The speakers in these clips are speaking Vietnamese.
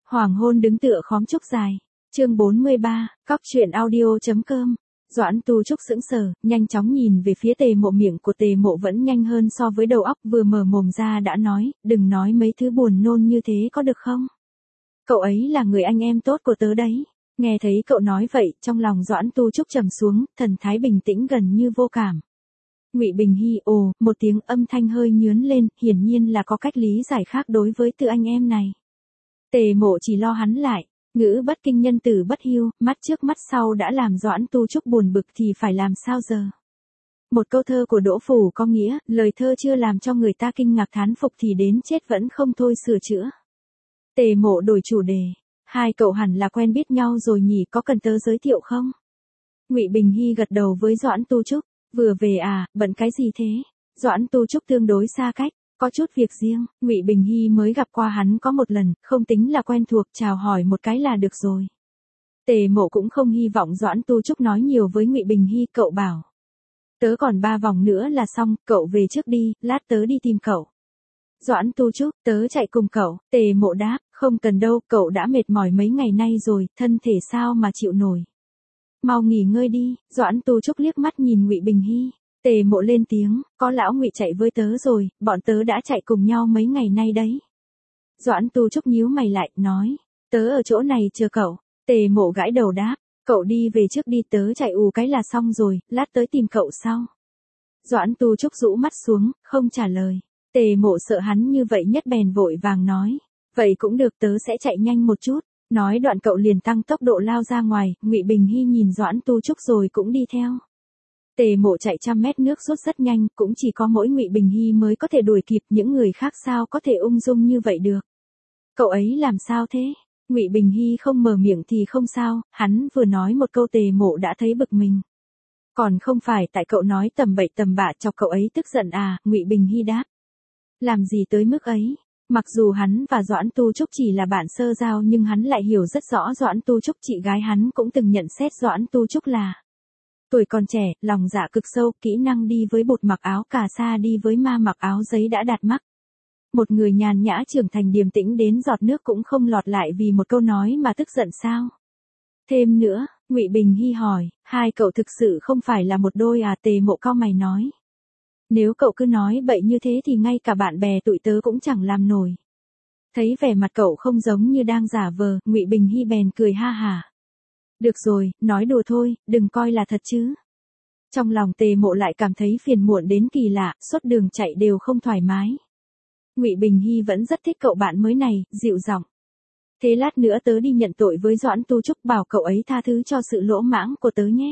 Hoàng hôn đứng tựa khóm trúc dài. Chương 43, Cóc truyện audio.com. Doãn Tu Trúc sững sờ, nhanh chóng nhìn về phía Tề Mộ, miệng của Tề Mộ vẫn nhanh hơn so với đầu óc, vừa mở mồm ra đã nói, đừng nói mấy thứ buồn nôn như thế có được không? Cậu ấy là người anh em tốt của tớ đấy. Nghe thấy cậu nói vậy, trong lòng Doãn Tu Trúc trầm xuống, thần thái bình tĩnh gần như vô cảm. Ngụy Bình Hy ồ, một tiếng, âm thanh hơi nhướn lên, hiển nhiên là có cách lý giải khác đối với từ anh em này. Tề Mộ chỉ lo hắn lại, ngữ bất kinh nhân tử bất hiu, mắt trước mắt sau đã làm Doãn Tu Trúc buồn bực thì phải làm sao giờ? Một câu thơ của Đỗ Phủ có nghĩa, lời thơ chưa làm cho người ta kinh ngạc thán phục thì đến chết vẫn không thôi sửa chữa. Tề Mộ đổi chủ đề, hai cậu hẳn là quen biết nhau rồi nhỉ, có cần tớ giới thiệu không? Ngụy Bình Hy gật đầu với Doãn Tu Trúc, vừa về à, bận cái gì thế? Doãn Tu Trúc tương đối xa cách. Có chút việc riêng, Ngụy Bình Hy mới gặp qua hắn có một lần, không tính là quen thuộc, chào hỏi một cái là được rồi. Tề Mộ cũng không hy vọng Doãn Tu Trúc nói nhiều với Ngụy Bình Hy, cậu bảo. Tớ còn 3 vòng nữa là xong, cậu về trước đi, lát tớ đi tìm cậu. Doãn Tu Trúc, tớ chạy cùng cậu. Tề Mộ đáp, không cần đâu, cậu đã mệt mỏi mấy ngày nay rồi, thân thể sao mà chịu nổi. Mau nghỉ ngơi đi. Doãn Tu Trúc liếc mắt nhìn Ngụy Bình Hy. Tề Mộ lên tiếng, có lão Ngụy chạy với tớ rồi, bọn tớ đã chạy cùng nhau mấy ngày nay đấy. Doãn Tu Trúc nhíu mày lại, nói, tớ ở chỗ này chờ cậu. Tề Mộ gãi đầu đáp, cậu đi về trước đi, tớ chạy cái là xong rồi, lát tới tìm cậu sau. Doãn Tu Trúc rũ mắt xuống, không trả lời. Tề Mộ sợ hắn như vậy nhất bèn vội vàng nói, vậy cũng được, tớ sẽ chạy nhanh một chút. Nói đoạn cậu liền tăng tốc độ lao ra ngoài, Ngụy Bình Hy nhìn Doãn Tu Trúc rồi cũng đi theo. Tề Mộ chạy 100 mét nước rút rất nhanh, cũng chỉ có mỗi Ngụy Bình Hy mới có thể đuổi kịp, những người khác sao có thể ung dung như vậy được. Cậu ấy làm sao thế? Ngụy Bình Hy không mở miệng thì không sao, hắn vừa nói một câu Tề Mộ đã thấy bực mình. Còn không phải tại cậu nói tầm bậy tầm bạ chọc cậu ấy tức giận à? Ngụy Bình Hy đáp. Làm gì tới mức ấy? Mặc dù hắn và Doãn Tu Trúc chỉ là bạn sơ giao nhưng hắn lại hiểu rất rõ Doãn Tu Trúc, chị gái hắn cũng từng nhận xét Doãn Tu Trúc là tuổi còn trẻ, lòng dạ cực sâu, kỹ năng đi với bột mặc áo cà sa đi với ma mặc áo giấy đã đạt mắc. Một người nhàn nhã trưởng thành điềm tĩnh đến giọt nước cũng không lọt lại vì một câu nói mà tức giận sao? Thêm nữa, Ngụy Bình Hy hỏi, hai cậu thực sự không phải là một đôi à? Tề Mộ cau mày nói. Nếu cậu cứ nói bậy như thế thì ngay cả bạn bè tụi tớ cũng chẳng làm nổi. Thấy vẻ mặt cậu không giống như đang giả vờ, Ngụy Bình Hy bèn cười ha hả. Được rồi, nói đùa thôi, đừng coi là thật chứ. Trong lòng Tề Mộ lại cảm thấy phiền muộn đến kỳ lạ, suốt đường chạy đều không thoải mái. Ngụy Bình Hy vẫn rất thích cậu bạn mới này, dịu giọng. Thế lát nữa tớ đi nhận tội với Doãn Tu Trúc, bảo cậu ấy tha thứ cho sự lỗ mãng của tớ nhé.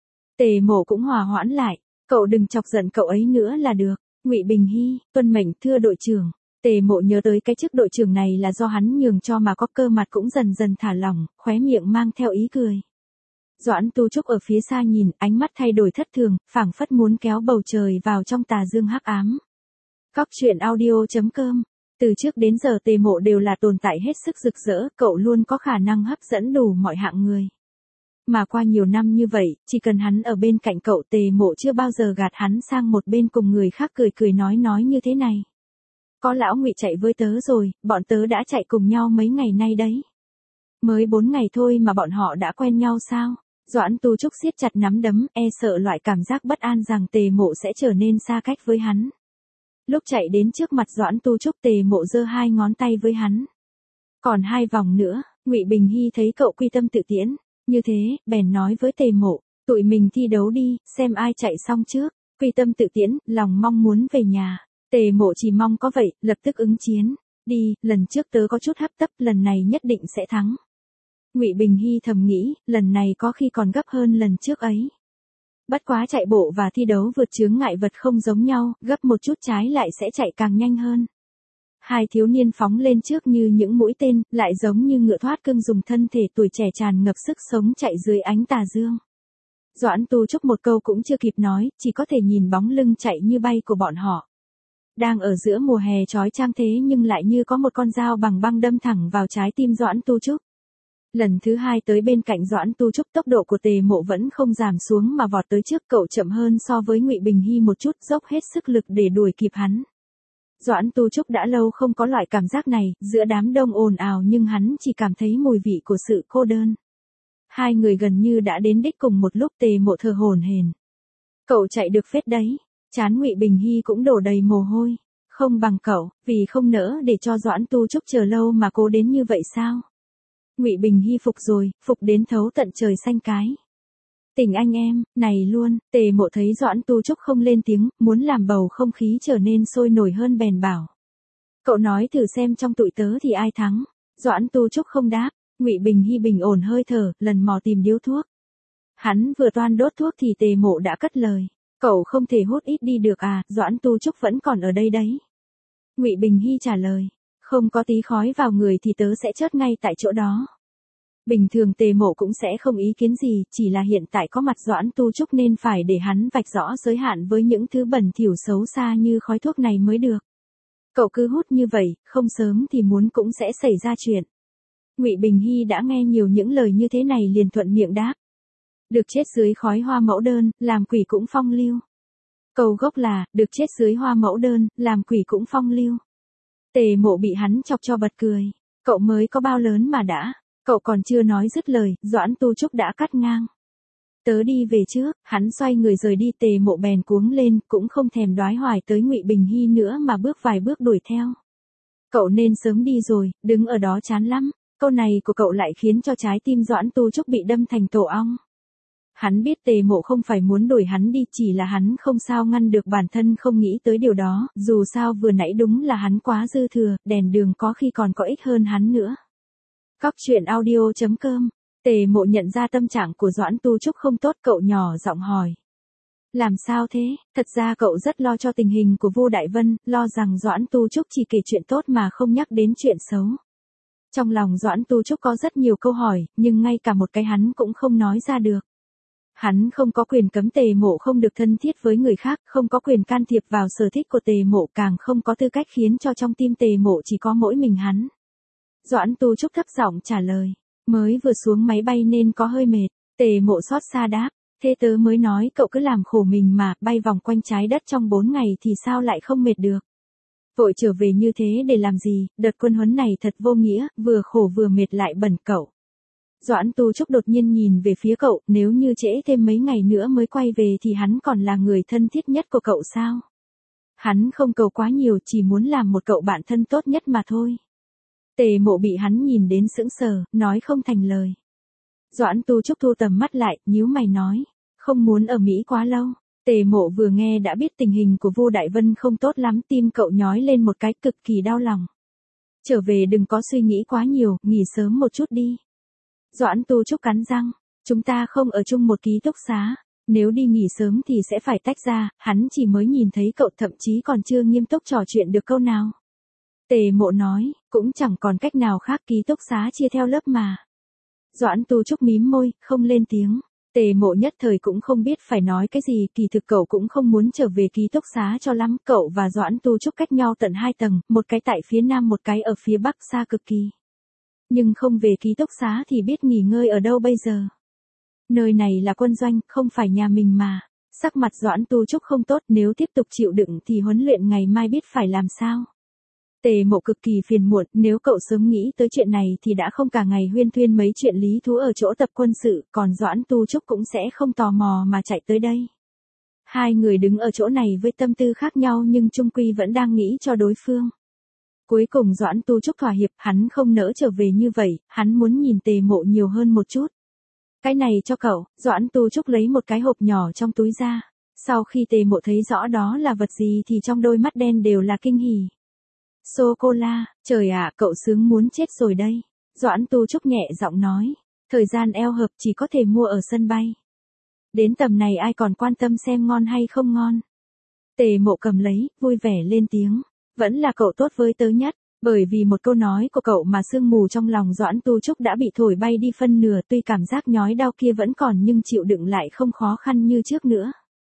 Tề Mộ cũng hòa hoãn lại, cậu đừng chọc giận cậu ấy nữa là được. Ngụy Bình Hy, tuân mệnh thưa đội trưởng. Tề Mộ nhớ tới cái chức đội trưởng này là do hắn nhường cho mà có cơ mặt cũng dần dần thả lỏng, khóe miệng mang theo ý cười. Doãn Tu Trúc ở phía xa nhìn, ánh mắt thay đổi thất thường, phảng phất muốn kéo bầu trời vào trong tà dương hắc ám. Cóc truyện audio.com. Từ trước đến giờ Tề Mộ đều là tồn tại hết sức rực rỡ, cậu luôn có khả năng hấp dẫn đủ mọi hạng người. Mà qua nhiều năm như vậy, chỉ cần hắn ở bên cạnh cậu, Tề Mộ chưa bao giờ gạt hắn sang một bên cùng người khác cười cười nói như thế này. Có lão Ngụy chạy với tớ rồi, bọn tớ đã chạy cùng nhau mấy ngày nay đấy. Mới 4 ngày thôi mà bọn họ đã quen nhau sao? Doãn Tu Trúc siết chặt nắm đấm, e sợ loại cảm giác bất an rằng Tề Mộ sẽ trở nên xa cách với hắn. Lúc chạy đến trước mặt Doãn Tu Trúc, Tề Mộ giơ 2 ngón tay với hắn. Còn 2 vòng nữa. Ngụy Bình Hy thấy cậu quy tâm tự tiễn, như thế, bèn nói với Tề Mộ, tụi mình thi đấu đi, xem ai chạy xong trước. Quy tâm tự tiễn, lòng mong muốn về nhà. Tề Mộ chỉ mong có vậy, lập tức ứng chiến. Đi, lần trước tớ có chút hấp tấp, lần này nhất định sẽ thắng. Ngụy Bình Hy thầm nghĩ, lần này có khi còn gấp hơn lần trước ấy. Bất quá chạy bộ và thi đấu vượt chướng ngại vật không giống nhau, gấp một chút trái lại sẽ chạy càng nhanh hơn. Hai thiếu niên phóng lên trước như những mũi tên, lại giống như ngựa thoát cương dùng thân thể tuổi trẻ tràn ngập sức sống chạy dưới ánh tà dương. Doãn Tu Trúc một câu cũng chưa kịp nói, chỉ có thể nhìn bóng lưng chạy như bay của bọn họ. Đang ở giữa mùa hè chói chang thế nhưng lại như có một con dao bằng băng đâm thẳng vào trái tim Doãn Tu Trúc. Lần thứ 2 tới bên cạnh Doãn Tu Trúc, tốc độ của Tề Mộ vẫn không giảm xuống mà vọt tới trước, cậu chậm hơn so với Ngụy Bình Hy một chút, dốc hết sức lực để đuổi kịp hắn. Doãn Tu Trúc đã lâu không có loại cảm giác này, giữa đám đông ồn ào nhưng hắn chỉ cảm thấy mùi vị của sự cô đơn. Hai người gần như đã đến đích cùng một lúc. Tề Mộ thở hổn hển. Cậu chạy được phết đấy. Trán Ngụy Bình Hy cũng đổ đầy mồ hôi. Không bằng cậu, vì không nỡ để cho Doãn Tu Trúc chờ lâu mà cố đến như vậy sao? Ngụy Bình Hy phục rồi, phục đến thấu tận trời xanh cái. Tình anh em, này luôn. Tề Mộ thấy Doãn Tu Trúc không lên tiếng, muốn làm bầu không khí trở nên sôi nổi hơn bèn bảo. Cậu nói thử xem trong tụi tớ thì ai thắng. Doãn Tu Trúc không đáp. Ngụy Bình Hy bình ổn hơi thở, lần mò tìm điếu thuốc. Hắn vừa toan đốt thuốc thì Tề Mộ đã cất lời. Cậu không thể hút ít đi được à, Doãn Tu Trúc vẫn còn ở đây đấy. Ngụy Bình Hy trả lời. Không có tí khói vào người thì tớ sẽ chết ngay tại chỗ đó. Bình thường Tề Mộ cũng sẽ không ý kiến gì, chỉ là hiện tại có mặt Doãn Tu Trúc nên phải để hắn vạch rõ giới hạn với những thứ bẩn thỉu xấu xa như khói thuốc này mới được. Cậu cứ hút như vậy, không sớm thì muốn cũng sẽ xảy ra chuyện. Ngụy Bình Hy đã nghe nhiều những lời như thế này liền thuận miệng đáp. Được chết dưới khói hoa mẫu đơn, làm quỷ cũng phong lưu. Câu gốc là, được chết dưới hoa mẫu đơn, làm quỷ cũng phong lưu. Tề Mộ bị hắn chọc cho bật cười. Cậu mới có bao lớn mà đã. Cậu còn chưa nói dứt lời, Doãn Tu Trúc đã cắt ngang. Tớ đi về trước. Hắn xoay người rời đi. Tề Mộ bèn cuống lên, cũng không thèm đoái hoài tới Ngụy Bình Hy nữa mà bước vài bước đuổi theo. Cậu nên sớm đi rồi, đứng ở đó chán lắm. Câu này của cậu lại khiến cho trái tim Doãn Tu Trúc bị đâm thành tổ ong. Hắn biết Tề Mộ không phải muốn đuổi hắn đi, chỉ là hắn không sao ngăn được bản thân không nghĩ tới điều đó, dù sao vừa nãy đúng là hắn quá dư thừa, đèn đường có khi còn có ích hơn hắn nữa. Cóc truyện audio.com. Tề Mộ nhận ra tâm trạng của Doãn Tu Trúc không tốt, cậu nhỏ giọng hỏi. Làm sao thế? Thật ra cậu rất lo cho tình hình của Vu Đại Vân, lo rằng Doãn Tu Trúc chỉ kể chuyện tốt mà không nhắc đến chuyện xấu. Trong lòng Doãn Tu Trúc có rất nhiều câu hỏi, nhưng ngay cả một cái hắn cũng không nói ra được. Hắn không có quyền cấm Tề Mộ không được thân thiết với người khác, không có quyền can thiệp vào sở thích của Tề Mộ, càng không có tư cách khiến cho trong tim Tề Mộ chỉ có mỗi mình hắn. Doãn Tu Trúc thấp giọng trả lời. Mới vừa xuống máy bay nên có hơi mệt. Tề Mộ xót xa đáp. Thế tớ mới nói cậu cứ làm khổ mình mà, bay vòng quanh trái đất trong 4 ngày thì sao lại không mệt được. Vội trở về như thế để làm gì, đợt quân huấn này thật vô nghĩa, vừa khổ vừa mệt lại bẩn cậu. Doãn Tu Trúc đột nhiên nhìn về phía cậu, nếu như trễ thêm mấy ngày nữa mới quay về thì hắn còn là người thân thiết nhất của cậu sao? Hắn không cầu quá nhiều, chỉ muốn làm một cậu bạn thân tốt nhất mà thôi. Tề Mộ bị hắn nhìn đến sững sờ, nói không thành lời. Doãn Tu Trúc thu tầm mắt lại, nhíu mày nói, không muốn ở Mỹ quá lâu. Tề Mộ vừa nghe đã biết tình hình của Vu Đại Vân không tốt lắm, tim cậu nhói lên một cái, cực kỳ đau lòng. Trở về đừng có suy nghĩ quá nhiều, nghỉ sớm một chút đi. Doãn Tu Trúc cắn răng, chúng ta không ở chung một ký túc xá, nếu đi nghỉ sớm thì sẽ phải tách ra, hắn chỉ mới nhìn thấy cậu, thậm chí còn chưa nghiêm túc trò chuyện được câu nào. Tề Mộ nói, cũng chẳng còn cách nào khác, ký túc xá chia theo lớp mà. Doãn Tu Trúc mím môi, không lên tiếng. Tề Mộ nhất thời cũng không biết phải nói cái gì, kỳ thực cậu cũng không muốn trở về ký túc xá cho lắm, cậu và Doãn Tu Trúc cách nhau tận 2 tầng, một cái tại phía nam một cái ở phía bắc, xa cực kỳ. Nhưng không về ký túc xá thì biết nghỉ ngơi ở đâu bây giờ. Nơi này là quân doanh, không phải nhà mình mà. Sắc mặt Doãn Tu Trúc không tốt, nếu tiếp tục chịu đựng thì huấn luyện ngày mai biết phải làm sao. Tề Mộ cực kỳ phiền muộn, nếu cậu sớm nghĩ tới chuyện này thì đã không cả ngày huyên thuyên mấy chuyện lý thú ở chỗ tập quân sự, còn Doãn Tu Trúc cũng sẽ không tò mò mà chạy tới đây. Hai người đứng ở chỗ này với tâm tư khác nhau nhưng chung quy vẫn đang nghĩ cho đối phương. Cuối cùng Doãn Tu Trúc thỏa hiệp, hắn không nỡ trở về như vậy, hắn muốn nhìn Tề Mộ nhiều hơn một chút. Cái này cho cậu. Doãn Tu Trúc lấy một cái hộp nhỏ trong túi ra. Sau khi Tề Mộ thấy rõ đó là vật gì thì trong đôi mắt đen đều là kinh hỉ. Sô-cô-la, trời ạ, cậu sướng muốn chết rồi đây. Doãn Tu Trúc nhẹ giọng nói. Thời gian eo hẹp chỉ có thể mua ở sân bay. Đến tầm này ai còn quan tâm xem ngon hay không ngon. Tề Mộ cầm lấy, vui vẻ lên tiếng. Vẫn là cậu tốt với tớ nhất. Bởi vì một câu nói của cậu mà sương mù trong lòng Doãn Tu Trúc đã bị thổi bay đi phân nửa, tuy cảm giác nhói đau kia vẫn còn nhưng chịu đựng lại không khó khăn như trước nữa.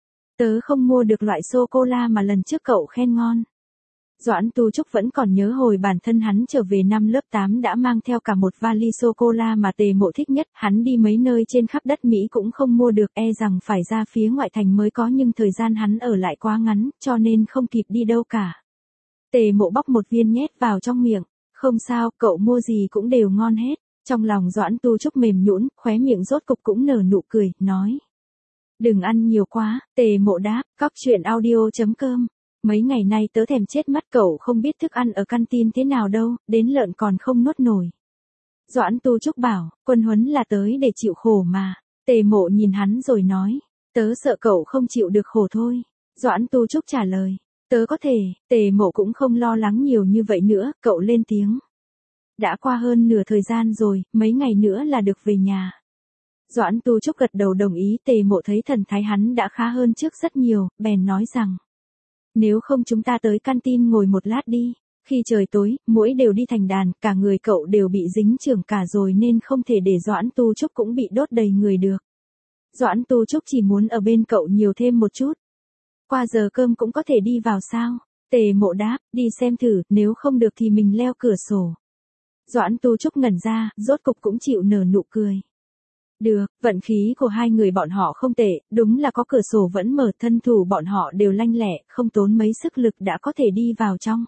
Tớ không mua được loại sô-cô-la mà lần trước cậu khen ngon. Doãn Tu Trúc vẫn còn nhớ hồi bản thân hắn trở về năm lớp 8 đã mang theo cả một vali sô-cô-la mà Tề Mộ thích nhất, hắn đi mấy nơi trên khắp đất Mỹ cũng không mua được, e rằng phải ra phía ngoại thành mới có, nhưng thời gian hắn ở lại quá ngắn, cho nên không kịp đi đâu cả. Tề Mộ bóc một viên nhét vào trong miệng. Không sao, cậu mua gì cũng đều ngon hết. Trong lòng Doãn Tu Trúc mềm nhũn, khóe miệng rốt cục cũng nở nụ cười, nói. Đừng ăn nhiều quá, Tề Mộ đáp, cóc truyện audio.com. Mấy ngày nay tớ thèm chết mất, cậu không biết thức ăn ở canteen thế nào đâu, đến lợn còn không nuốt nổi. Doãn Tu Trúc bảo, quân huấn là tới để chịu khổ mà. Tề Mộ nhìn hắn rồi nói, tớ sợ cậu không chịu được khổ thôi. Doãn Tu Trúc trả lời, tớ có thể. Tề Mộ cũng không lo lắng nhiều như vậy nữa, cậu lên tiếng. Đã qua hơn nửa thời gian rồi, mấy ngày nữa là được về nhà. Doãn Tu Trúc gật đầu đồng ý. Tề Mộ thấy thần thái hắn đã khá hơn trước rất nhiều, bèn nói rằng. Nếu không chúng ta tới canteen ngồi một lát đi. Khi trời tối, muỗi đều đi thành đàn, cả người cậu đều bị dính chưởng cả rồi nên không thể để Doãn Tu Trúc cũng bị đốt đầy người được. Doãn Tu Trúc chỉ muốn ở bên cậu nhiều thêm một chút. Qua giờ cơm cũng có thể đi vào sao? Tề Mộ đáp, đi xem thử, nếu không được thì mình leo cửa sổ. Doãn Tu Trúc ngẩn ra, rốt cục cũng chịu nở nụ cười. Được, vận khí của hai người bọn họ không tệ, đúng là có cửa sổ vẫn mở, thân thủ bọn họ đều lanh lẹ, không tốn mấy sức lực đã có thể đi vào trong.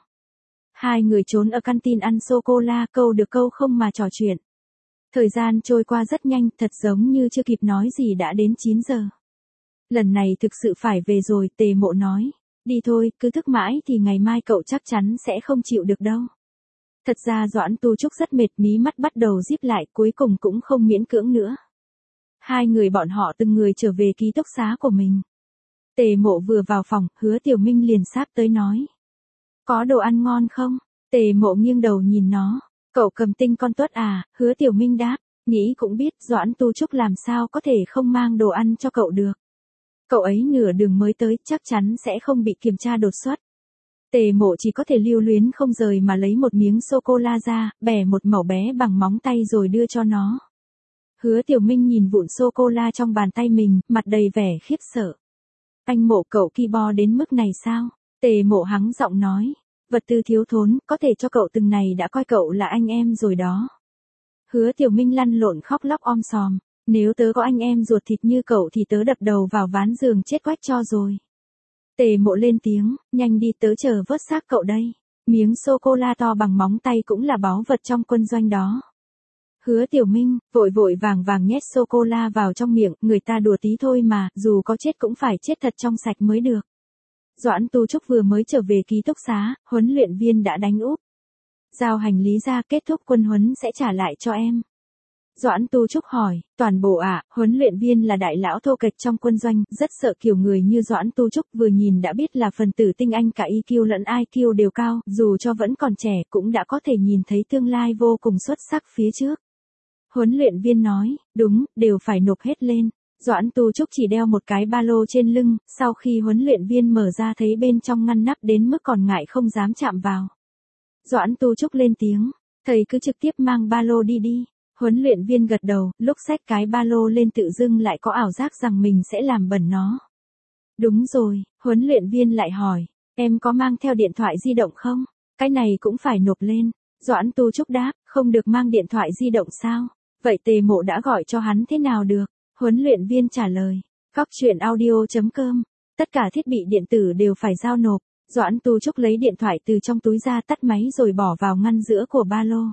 Hai người trốn ở canteen ăn sô-cô-la, câu được câu không mà trò chuyện. Thời gian trôi qua rất nhanh, thật giống như chưa kịp nói gì đã đến 9 giờ. Lần này thực sự phải về rồi, Tề Mộ nói. Đi thôi, cứ thức mãi thì ngày mai cậu chắc chắn sẽ không chịu được đâu. Thật ra Doãn Tu Trúc rất mệt, mí mắt bắt đầu díp lại, cuối cùng cũng không miễn cưỡng nữa. Hai người bọn họ từng người trở về ký túc xá của mình. Tề Mộ vừa vào phòng, Hứa Tiểu Minh liền sáp tới nói. Có đồ ăn ngon không? Tề Mộ nghiêng đầu nhìn nó. Cậu Cầm Tinh con tuất à? Hứa Tiểu Minh đáp. Nghĩ cũng biết Doãn Tu Trúc làm sao có thể không mang đồ ăn cho cậu được. Cậu ấy nửa đường mới tới, chắc chắn sẽ không bị kiểm tra đột xuất. Tề Mộ chỉ có thể lưu luyến không rời mà lấy một miếng sô-cô-la ra, bẻ một mẩu bé bằng móng tay rồi đưa cho nó. Hứa Tiểu Minh nhìn vụn sô-cô-la trong bàn tay mình, mặt đầy vẻ khiếp sợ. Anh Mộ, cậu ki bo đến mức này sao? Tề Mộ hắng giọng nói. Vật tư thiếu thốn, có thể cho cậu từng này đã coi cậu là anh em rồi đó. Hứa Tiểu Minh lăn lộn khóc lóc om sòm. Nếu tớ có anh em ruột thịt như cậu thì tớ đập đầu vào ván giường chết quách cho rồi. Tề Mộ lên tiếng, nhanh đi, tớ chờ vớt xác cậu đây. Miếng sô-cô-la to bằng móng tay cũng là báu vật trong quân doanh đó. Hứa Tiểu Minh, vội vội vàng vàng nhét sô-cô-la vào trong miệng, người ta đùa tí thôi mà, dù có chết cũng phải chết thật trong sạch mới được. Doãn Tu Trúc vừa mới trở về ký túc xá, huấn luyện viên đã đánh úp. Giao hành lý ra, kết thúc quân huấn sẽ trả lại cho em. Doãn Tu Trúc hỏi, toàn bộ ạ? Huấn luyện viên là đại lão thô kệch trong quân doanh, rất sợ kiểu người như Doãn Tu Trúc, vừa nhìn đã biết là phần tử tinh anh, cả EQ lẫn IQ đều cao, dù cho vẫn còn trẻ cũng đã có thể nhìn thấy tương lai vô cùng xuất sắc phía trước. Huấn luyện viên nói, đúng, đều phải nộp hết lên. Doãn Tu Trúc chỉ đeo một cái ba lô trên lưng, sau khi huấn luyện viên mở ra thấy bên trong ngăn nắp đến mức còn ngại không dám chạm vào. Doãn Tu Trúc lên tiếng, thầy cứ trực tiếp mang ba lô đi đi. Huấn luyện viên gật đầu, lúc xách cái ba lô lên tự dưng lại có ảo giác rằng mình sẽ làm bẩn nó. Đúng rồi, huấn luyện viên lại hỏi, em có mang theo điện thoại di động không? Cái này cũng phải nộp lên. Doãn Tu Trúc đáp, không được mang điện thoại di động sao? Vậy Tề Mộ đã gọi cho hắn thế nào được? Huấn luyện viên trả lời, cóc truyện audio.com, tất cả thiết bị điện tử đều phải giao nộp. Doãn Tu Trúc lấy điện thoại từ trong túi ra, tắt máy rồi bỏ vào ngăn giữa của ba lô.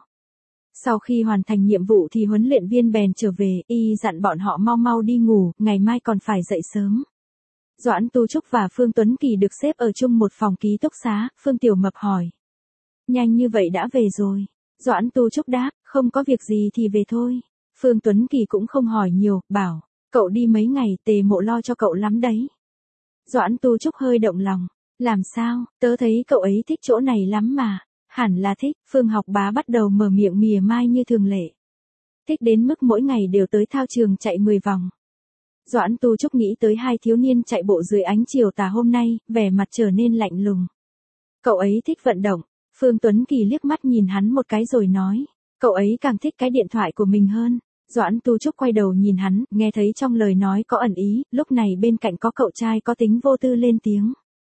Sau khi hoàn thành nhiệm vụ thì huấn luyện viên bèn trở về, y dặn bọn họ mau mau đi ngủ, ngày mai còn phải dậy sớm. Doãn Tu Trúc và Phương Tuấn Kỳ được xếp ở chung một phòng ký túc xá, Phương Tiểu Mập hỏi. Nhanh như vậy đã về rồi. Doãn Tu Trúc đáp, không có việc gì thì về thôi. Phương Tuấn Kỳ cũng không hỏi nhiều, bảo, cậu đi mấy ngày, Tề Mộ lo cho cậu lắm đấy. Doãn Tu Trúc hơi động lòng, làm sao, tớ thấy cậu ấy thích chỗ này lắm mà. Hẳn là thích. Phương Học Bá bắt đầu mở miệng mỉa mai như thường lệ. Thích đến mức mỗi ngày đều tới thao trường chạy 10 vòng. Doãn Tu Trúc nghĩ tới hai thiếu niên chạy bộ dưới ánh chiều tà hôm nay, vẻ mặt trở nên lạnh lùng. Cậu ấy thích vận động. Phương Tuấn Kỳ liếc mắt nhìn hắn một cái rồi nói, cậu ấy càng thích cái điện thoại của mình hơn. Doãn Tu Trúc quay đầu nhìn hắn, nghe thấy trong lời nói có ẩn ý, lúc này bên cạnh có cậu trai có tính vô tư lên tiếng.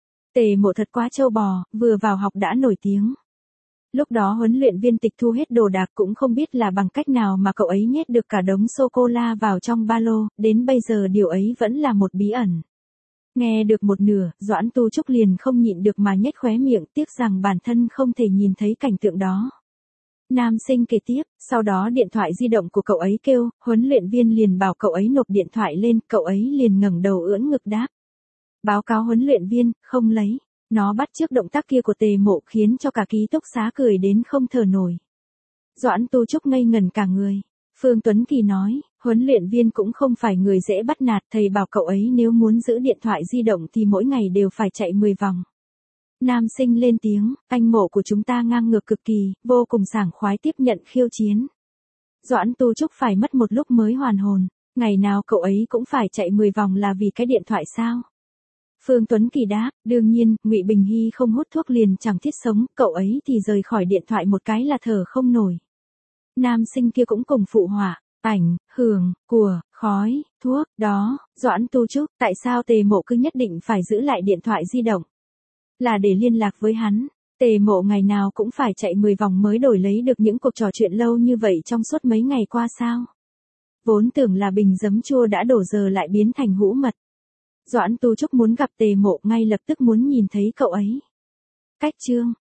Tề Mộ thật quá trâu bò, vừa vào học đã nổi tiếng. Lúc đó huấn luyện viên tịch thu hết đồ đạc, cũng không biết là bằng cách nào mà cậu ấy nhét được cả đống sô-cô-la vào trong ba lô, đến bây giờ điều ấy vẫn là một bí ẩn. Nghe được một nửa, Doãn Tu Trúc liền không nhịn được mà nhếch khóe miệng, tiếc rằng bản thân không thể nhìn thấy cảnh tượng đó. Nam sinh kể tiếp, sau đó điện thoại di động của cậu ấy kêu, huấn luyện viên liền bảo cậu ấy nộp điện thoại lên, cậu ấy liền ngẩng đầu ưỡn ngực đáp. Báo cáo huấn luyện viên, không lấy. Nó bắt chước động tác kia của Tề Mộ khiến cho cả ký túc xá cười đến không thở nổi. Doãn Tu Trúc ngây ngẩn cả người. Phương Tuấn Kỳ nói, huấn luyện viên cũng không phải người dễ bắt nạt, thầy bảo cậu ấy nếu muốn giữ điện thoại di động thì mỗi ngày đều phải chạy 10 vòng. Nam sinh lên tiếng, anh Mộ của chúng ta ngang ngược cực kỳ, vô cùng sảng khoái tiếp nhận khiêu chiến. Doãn Tu Trúc phải mất một lúc mới hoàn hồn, ngày nào cậu ấy cũng phải chạy 10 vòng là vì cái điện thoại sao? Phương Tuấn Kỳ đáp, đương nhiên, Ngụy Bình Hy không hút thuốc liền chẳng thiết sống, cậu ấy thì rời khỏi điện thoại một cái là thở không nổi. Nam sinh kia cũng cùng phụ họa, ảnh, hưởng, của, khói, thuốc, đó, Doãn Tu Trúc, tại sao Tề Mộ cứ nhất định phải giữ lại điện thoại di động? Là để liên lạc với hắn, Tề Mộ ngày nào cũng phải chạy 10 vòng mới đổi lấy được những cuộc trò chuyện lâu như vậy trong suốt mấy ngày qua sao? Vốn tưởng là bình giấm chua đã đổ giờ lại biến thành hũ mật. Doãn Tu Trúc muốn gặp Tề Mộ ngay lập tức muốn nhìn thấy cậu ấy. Cách chương